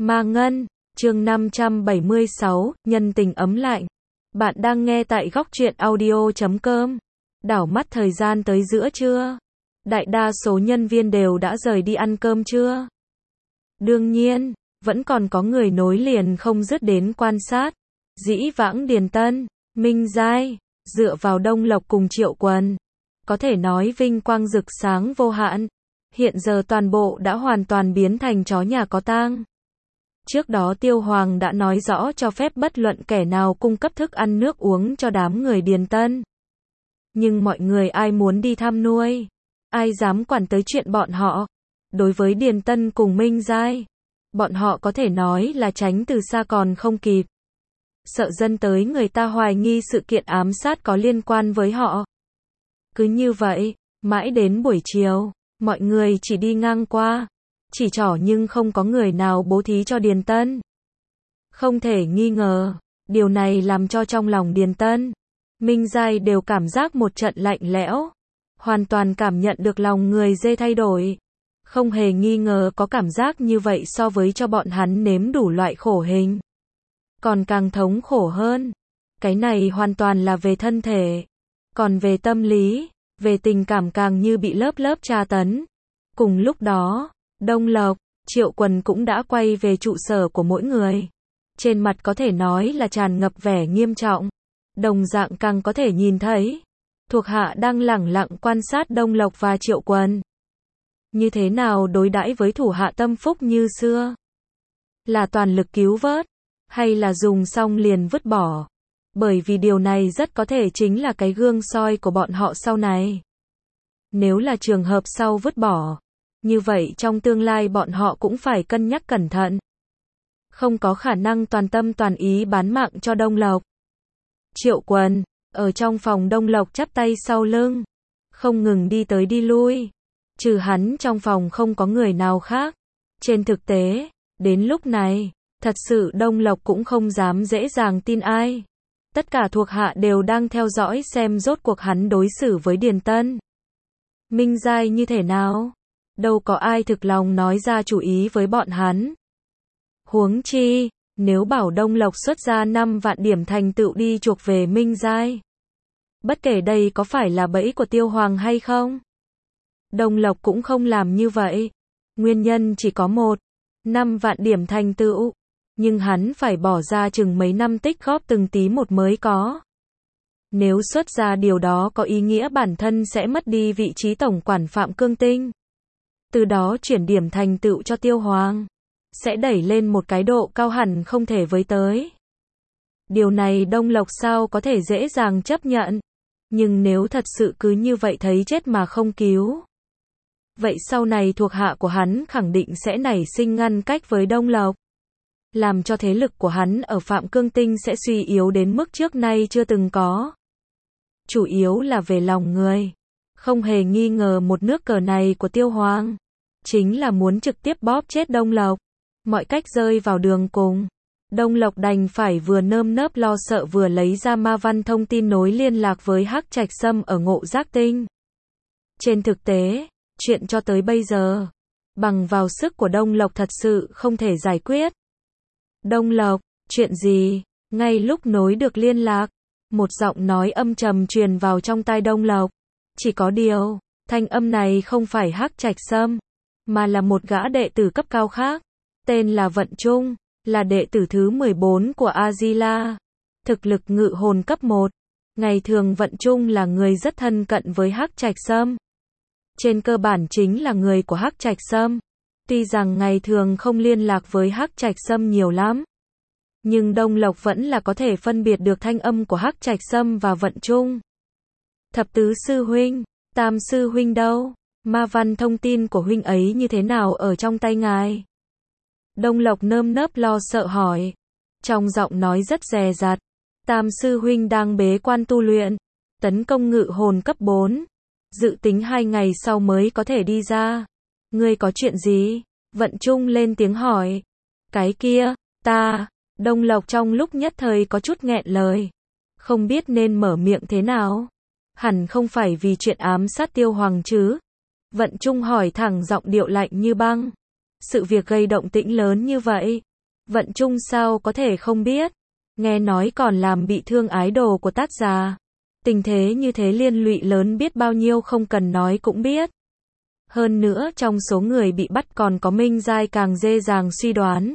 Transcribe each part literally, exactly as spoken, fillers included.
Ma Ngân, chương năm trăm bảy mươi sáu, nhân tình ấm lạnh. Bạn đang nghe tại góc truyện audio chấm com. Đảo mắt thời gian tới giữa trưa. Đại đa số nhân viên đều đã rời đi ăn cơm trưa. Đương nhiên, vẫn còn có người nối liền không dứt đến quan sát. Dĩ vãng Điền Tân, Minh Giai, dựa vào Đông Lộc cùng Triệu Quần. Có thể nói vinh quang rực sáng vô hạn. Hiện giờ toàn bộ đã hoàn toàn biến thành chó nhà có tang. Trước đó Tiêu Hoàng đã nói rõ cho phép bất luận kẻ nào cung cấp thức ăn nước uống cho đám người Điền Tân. Nhưng mọi người ai muốn đi thăm nuôi, ai dám quản tới chuyện bọn họ. Đối với Điền Tân cùng Minh Giai, bọn họ có thể nói là tránh từ xa còn không kịp. Sợ dân tới người ta hoài nghi sự kiện ám sát có liên quan với họ. Cứ như vậy, mãi đến buổi chiều, mọi người chỉ đi ngang qua, chỉ trỏ nhưng không có người nào bố thí cho Điền Tân. Không thể nghi ngờ, điều này làm cho trong lòng Điền Tân, Minh Giai đều cảm giác một trận lạnh lẽo, hoàn toàn cảm nhận được lòng người dê thay đổi. Không hề nghi ngờ có cảm giác như vậy so với cho bọn hắn nếm đủ loại khổ hình. Còn càng thống khổ hơn. Cái này hoàn toàn là về thân thể. Còn về tâm lý, về tình cảm càng như bị lớp lớp tra tấn. Cùng lúc đó, Đông Lộc, Triệu Quần cũng đã quay về trụ sở của mỗi người. Trên mặt có thể nói là tràn ngập vẻ nghiêm trọng. Đồng dạng càng có thể nhìn thấy, thuộc hạ đang lẳng lặng quan sát Đông Lộc và Triệu Quần. Như thế nào đối đãi với thủ hạ tâm phúc như xưa? Là toàn lực cứu vớt, hay là dùng xong liền vứt bỏ? Bởi vì điều này rất có thể chính là cái gương soi của bọn họ sau này. Nếu là trường hợp sau vứt bỏ, như vậy trong tương lai bọn họ cũng phải cân nhắc cẩn thận. Không có khả năng toàn tâm toàn ý bán mạng cho Đông Lộc. Triệu Quần, ở trong phòng Đông Lộc chắp tay sau lưng, không ngừng đi tới đi lui. Trừ hắn trong phòng không có người nào khác. Trên thực tế, đến lúc này, thật sự Đông Lộc cũng không dám dễ dàng tin ai. Tất cả thuộc hạ đều đang theo dõi xem rốt cuộc hắn đối xử với Điền Tân, Minh Giai như thế nào. Đâu có ai thực lòng nói ra chủ ý với bọn hắn. Huống chi, nếu bảo Đông Lộc xuất ra năm vạn điểm thành tựu đi chuộc về Minh Giai. Bất kể đây có phải là bẫy của Tiêu Hoàng hay không, Đông Lộc cũng không làm như vậy. Nguyên nhân chỉ có một, năm vạn điểm thành tựu. Nhưng hắn phải bỏ ra chừng mấy năm tích góp từng tí một mới có. Nếu xuất ra điều đó có ý nghĩa bản thân sẽ mất đi vị trí tổng quản Phạm Cương Tinh. Từ đó chuyển điểm thành tựu cho Tiêu Hoàng, sẽ đẩy lên một cái độ cao hẳn không thể với tới. Điều này Đông Lộc sao có thể dễ dàng chấp nhận. Nhưng nếu thật sự cứ như vậy thấy chết mà không cứu, vậy sau này thuộc hạ của hắn khẳng định sẽ nảy sinh ngăn cách với Đông Lộc, làm cho thế lực của hắn ở Phạm Cương Tinh sẽ suy yếu đến mức trước nay chưa từng có. Chủ yếu là về lòng người. Không hề nghi ngờ một nước cờ này của Tiêu Hoàng chính là muốn trực tiếp bóp chết Đông Lộc. Mọi cách rơi vào đường cùng, Đông Lộc đành phải vừa nơm nớp lo sợ vừa lấy ra ma văn thông tin nối liên lạc với Hắc Trạch Sâm ở Ngộ Giác Tinh. Trên thực tế, chuyện cho tới bây giờ, bằng vào sức của Đông Lộc thật sự không thể giải quyết. Đông Lộc, chuyện gì? Ngay lúc nối được liên lạc, một giọng nói âm trầm truyền vào trong tai Đông Lộc. Chỉ có điều, thanh âm này không phải Hắc Trạch Sâm, mà là một gã đệ tử cấp cao khác, tên là Vận Trung, là đệ tử thứ mười bốn của A-di-la, thực lực ngự hồn cấp một. Ngày thường Vận Trung là người rất thân cận với Hắc Trạch Sâm. Trên cơ bản chính là người của Hắc Trạch Sâm. Tuy rằng ngày thường không liên lạc với Hắc Trạch Sâm nhiều lắm, nhưng Đông Lộc vẫn là có thể phân biệt được thanh âm của Hắc Trạch Sâm và Vận Trung. Thập tứ sư huynh, tam sư huynh đâu? Ma văn thông tin của huynh ấy như thế nào ở trong tay ngài? Đông Lộc nơm nớp lo sợ hỏi, trong giọng nói rất dè dặt. Tam sư huynh đang bế quan tu luyện, tấn công ngự hồn cấp bốn, dự tính hai ngày sau mới có thể đi ra. Ngươi có chuyện gì? Vận Trung lên tiếng hỏi. Cái kia, ta, Đông Lộc trong lúc nhất thời có chút nghẹn lời, không biết nên mở miệng thế nào. Hẳn không phải vì chuyện ám sát Tiêu Hoàng chứ? Vận Trung hỏi thẳng giọng điệu lạnh như băng. Sự việc gây động tĩnh lớn như vậy, Vận Trung sao có thể không biết, nghe nói còn làm bị thương ái đồ của Tát gia. Tình thế như thế liên lụy lớn biết bao nhiêu không cần nói cũng biết. Hơn nữa trong số người bị bắt còn có Minh Giai càng dễ dàng suy đoán.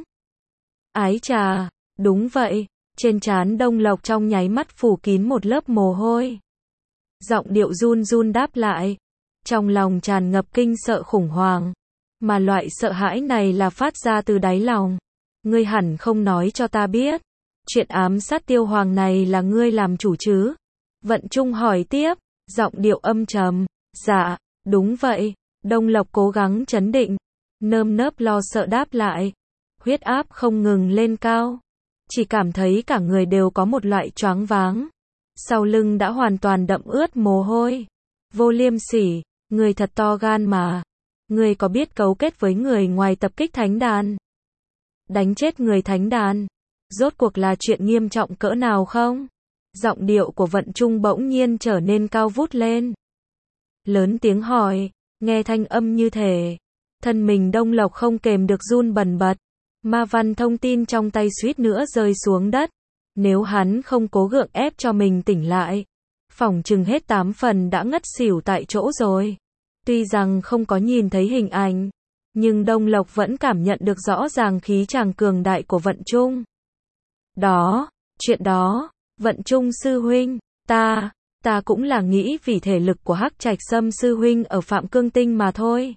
Ái chà, đúng vậy, trên trán Đông Lộc trong nháy mắt phủ kín một lớp mồ hôi. Giọng điệu run run đáp lại, trong lòng tràn ngập kinh sợ khủng hoảng, mà loại sợ hãi này là phát ra từ đáy lòng. Ngươi hẳn không nói cho ta biết, chuyện ám sát Tiêu Hoàng này là ngươi làm chủ chứ? Vận Trung hỏi tiếp, giọng điệu âm trầm. Dạ, đúng vậy. Đông Lộc cố gắng trấn định, nơm nớp lo sợ đáp lại. Huyết áp không ngừng lên cao, chỉ cảm thấy cả người đều có một loại choáng váng. Sau lưng đã hoàn toàn đẫm ướt mồ hôi. Vô Liêm Sỉ, người thật to gan mà. Người có biết cấu kết với người ngoài tập kích thánh đàn, đánh chết người thánh đàn, rốt cuộc là chuyện nghiêm trọng cỡ nào không? Giọng điệu của Vận Trung bỗng nhiên trở nên cao vút lên. Lớn tiếng hỏi, nghe thanh âm như thể, thân mình Đông Lộc không kềm được run bần bật. Ma văn thông tin trong tay suýt nữa rơi xuống đất. Nếu hắn không cố gượng ép cho mình tỉnh lại, phỏng chừng hết tám phần đã ngất xỉu tại chỗ rồi. Tuy rằng không có nhìn thấy hình ảnh, nhưng Đông Lộc vẫn cảm nhận được rõ ràng khí tràng cường đại của Vận Trung. Đó, chuyện đó, Vận Trung sư huynh, ta, ta cũng là nghĩ vì thể lực của Hắc Trạch Sâm sư huynh ở Phạm Cương Tinh mà thôi.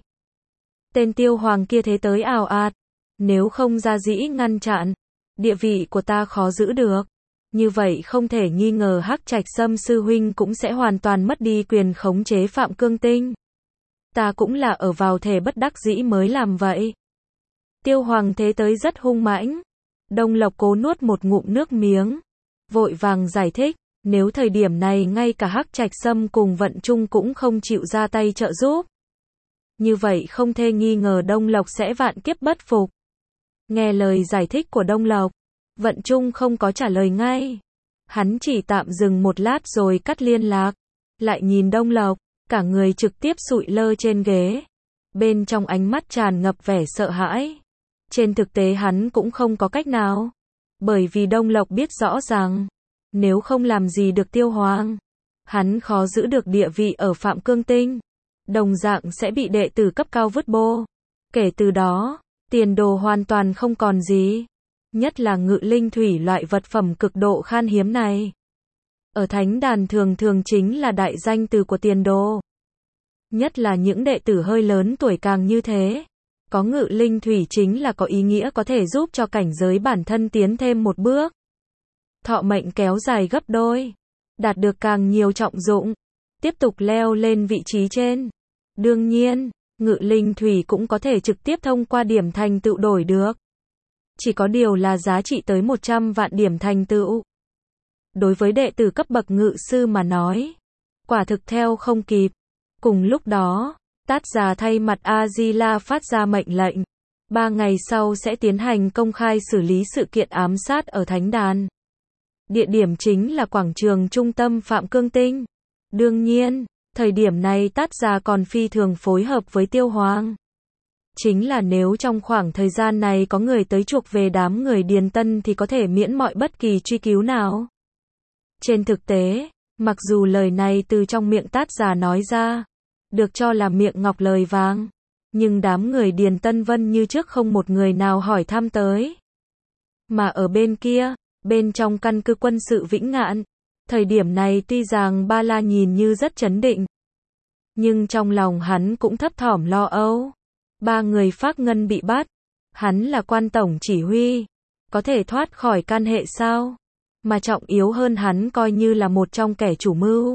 Tên Tiêu Hoàng kia thế tới ào ạt, nếu không ra dĩ ngăn chặn, địa vị của ta khó giữ được. Như vậy không thể nghi ngờ Hắc Trạch Sâm sư huynh cũng sẽ hoàn toàn mất đi quyền khống chế Phạm Cương Tinh. Ta cũng là ở vào thể bất đắc dĩ mới làm vậy. Tiêu Hoàng thế tới rất hung mãnh. Đông Lộc cố nuốt một ngụm nước miếng, vội vàng giải thích, nếu thời điểm này ngay cả Hắc Trạch Sâm cùng Vận Trung cũng không chịu ra tay trợ giúp, như vậy không thể nghi ngờ Đông Lộc sẽ vạn kiếp bất phục. Nghe lời giải thích của Đông Lộc, Vận Trung không có trả lời ngay. Hắn chỉ tạm dừng một lát rồi cắt liên lạc, lại nhìn Đông Lộc, cả người trực tiếp sụi lơ trên ghế. Bên trong ánh mắt tràn ngập vẻ sợ hãi. Trên thực tế hắn cũng không có cách nào. Bởi vì Đông Lộc biết rõ ràng, nếu không làm gì được Tiêu Hoàng, hắn khó giữ được địa vị ở Phạm Cương Tinh. Đồng dạng sẽ bị đệ tử cấp cao vứt bô. Kể từ đó, tiền đồ hoàn toàn không còn gì. Nhất là ngự linh thủy loại vật phẩm cực độ khan hiếm này. Ở thánh đàn thường thường chính là đại danh từ của tiền đồ. Nhất là những đệ tử hơi lớn tuổi càng như thế. Có ngự linh thủy chính là có ý nghĩa có thể giúp cho cảnh giới bản thân tiến thêm một bước. Thọ mệnh kéo dài gấp đôi. Đạt được càng nhiều trọng dụng. Tiếp tục leo lên vị trí trên. Đương nhiên, ngự linh thủy cũng có thể trực tiếp thông qua điểm thành tựu đổi được. Chỉ có điều là giá trị tới một trăm vạn điểm thành tựu. Đối với đệ tử cấp bậc ngự sư mà nói, quả thực theo không kịp. Cùng lúc đó, Tát Già thay mặt A-di-la phát ra mệnh lệnh. Ba ngày sau sẽ tiến hành công khai xử lý sự kiện ám sát ở Thánh Đàn. Địa điểm chính là quảng trường trung tâm Phạm Cương Tinh. Đương nhiên, thời điểm này Tát Già còn phi thường phối hợp với Tiêu Hoàng. Chính là nếu trong khoảng thời gian này có người tới chuộc về đám người Điền Tân thì có thể miễn mọi bất kỳ truy cứu nào. Trên thực tế, mặc dù lời này từ trong miệng Tát Già nói ra, được cho là miệng ngọc lời vàng, nhưng đám người Điền Tân Vân như trước không một người nào hỏi thăm tới. Mà ở bên kia, bên trong căn cứ quân sự Vĩnh Ngạn, thời điểm này tuy rằng Ba La nhìn như rất trấn định, nhưng trong lòng hắn cũng thấp thỏm lo âu. Ba người Phác Ngân bị bắt, hắn là quan tổng chỉ huy, có thể thoát khỏi can hệ sao? Mà trọng yếu hơn hắn coi như là một trong kẻ chủ mưu.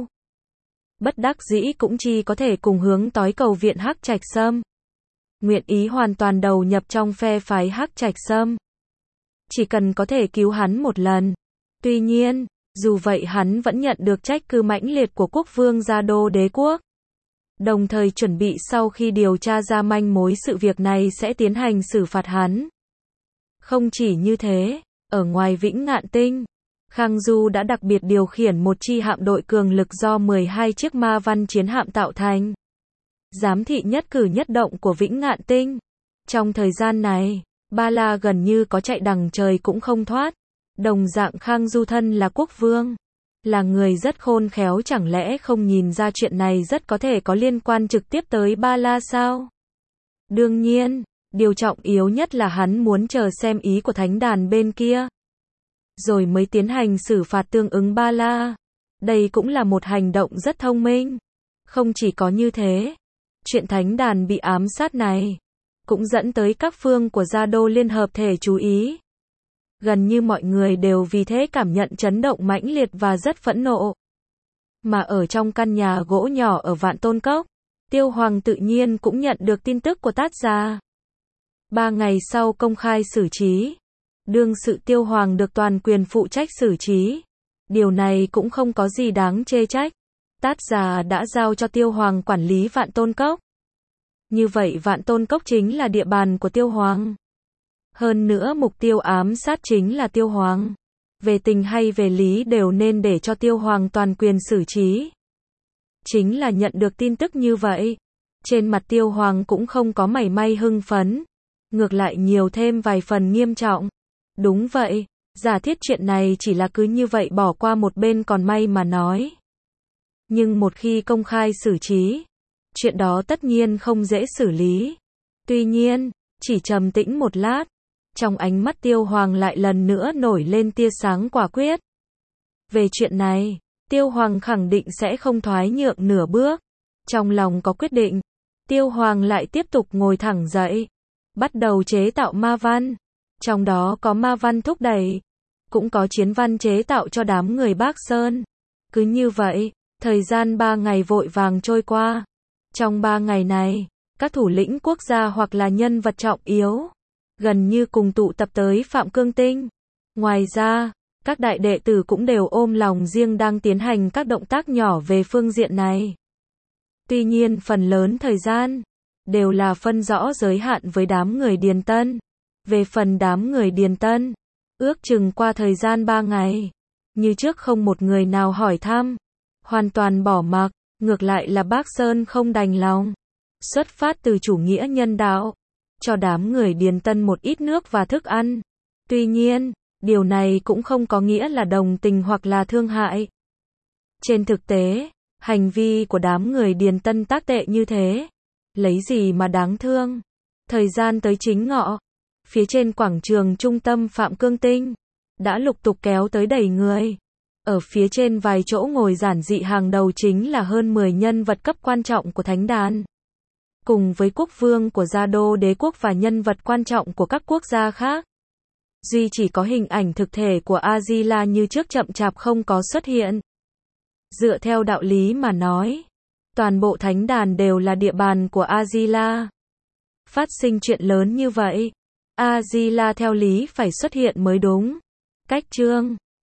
Bất đắc dĩ cũng chỉ có thể cùng hướng tối cầu viện Hắc Trạch Sâm. Nguyện ý hoàn toàn đầu nhập trong phe phái Hắc Trạch Sâm. Chỉ cần có thể cứu hắn một lần. Tuy nhiên, dù vậy hắn vẫn nhận được trách cứ mãnh liệt của quốc vương Gia Đô Đế Quốc. Đồng thời chuẩn bị sau khi điều tra ra manh mối sự việc này sẽ tiến hành xử phạt hắn. Không chỉ như thế, ở ngoài Vĩnh Ngạn Tinh, Khang Du đã đặc biệt điều khiển một chi hạm đội cường lực do mười hai chiếc ma văn chiến hạm tạo thành. Giám thị nhất cử nhất động của Vĩnh Ngạn Tinh. Trong thời gian này, Ba La gần như có chạy đằng trời cũng không thoát. Đồng dạng Khang Du thân là quốc vương, là người rất khôn khéo, chẳng lẽ không nhìn ra chuyện này rất có thể có liên quan trực tiếp tới Ba La sao? Đương nhiên, điều trọng yếu nhất là hắn muốn chờ xem ý của thánh đàn bên kia, rồi mới tiến hành xử phạt tương ứng Ba La. Đây cũng là một hành động rất thông minh. Không chỉ có như thế, chuyện thánh đàn bị ám sát này cũng dẫn tới các phương của Gia Đô Liên Hợp Thể chú ý. Gần như mọi người đều vì thế cảm nhận chấn động mãnh liệt và rất phẫn nộ. Mà ở trong căn nhà gỗ nhỏ ở Vạn Tôn Cốc, Tiêu Hoàng tự nhiên cũng nhận được tin tức của Tát Gia. Ba ngày sau công khai xử trí, đương sự Tiêu Hoàng được toàn quyền phụ trách xử trí. Điều này cũng không có gì đáng chê trách. Tát Gia đã giao cho Tiêu Hoàng quản lý Vạn Tôn Cốc. Như vậy Vạn Tôn Cốc chính là địa bàn của Tiêu Hoàng. Hơn nữa mục tiêu ám sát chính là Tiêu Hoàng. Về tình hay về lý đều nên để cho Tiêu Hoàng toàn quyền xử trí. Chính là nhận được tin tức như vậy, trên mặt Tiêu Hoàng cũng không có mảy may hưng phấn, ngược lại nhiều thêm vài phần nghiêm trọng. Đúng vậy, giả thiết chuyện này chỉ là cứ như vậy bỏ qua một bên còn may mà nói. Nhưng một khi công khai xử trí, chuyện đó tất nhiên không dễ xử lý. Tuy nhiên, chỉ trầm tĩnh một lát, trong ánh mắt Tiêu Hoàng lại lần nữa nổi lên tia sáng quả quyết. Về chuyện này, Tiêu Hoàng khẳng định sẽ không thoái nhượng nửa bước. Trong lòng có quyết định, Tiêu Hoàng lại tiếp tục ngồi thẳng dậy, bắt đầu chế tạo ma văn. Trong đó có ma văn thúc đẩy, cũng có chiến văn chế tạo cho đám người Bác Sơn. Cứ như vậy, thời gian ba ngày vội vàng trôi qua. Trong ba ngày này, các thủ lĩnh quốc gia hoặc là nhân vật trọng yếu gần như cùng tụ tập tới Phạm Cương Tinh. Ngoài ra, các đại đệ tử cũng đều ôm lòng riêng đang tiến hành các động tác nhỏ về phương diện này. Tuy nhiên phần lớn thời gian đều là phân rõ giới hạn với đám người Điền Tân. Về phần đám người Điền Tân, ước chừng qua thời gian ba ngày, như trước không một người nào hỏi thăm, hoàn toàn bỏ mặc. Ngược lại là Bác Sơn không đành lòng, xuất phát từ chủ nghĩa nhân đạo, cho đám người Điền Tân một ít nước và thức ăn. Tuy nhiên, điều này cũng không có nghĩa là đồng tình hoặc là thương hại. Trên thực tế, hành vi của đám người Điền Tân tác tệ như thế, lấy gì mà đáng thương. Thời gian tới chính ngọ, phía trên quảng trường trung tâm Phạm Cương Tinh, đã lục tục kéo tới đầy người. Ở phía trên vài chỗ ngồi giản dị hàng đầu chính là hơn mười nhân vật cấp quan trọng của thánh đàn. Cùng với quốc vương của Gia Đô đế quốc và nhân vật quan trọng của các quốc gia khác. Duy chỉ có hình ảnh thực thể của A-di-la như trước chậm chạp không có xuất hiện. Dựa theo đạo lý mà nói, toàn bộ thánh đàn đều là địa bàn của A-di-la. Phát sinh chuyện lớn như vậy, A-di-la theo lý phải xuất hiện mới đúng. Cách chương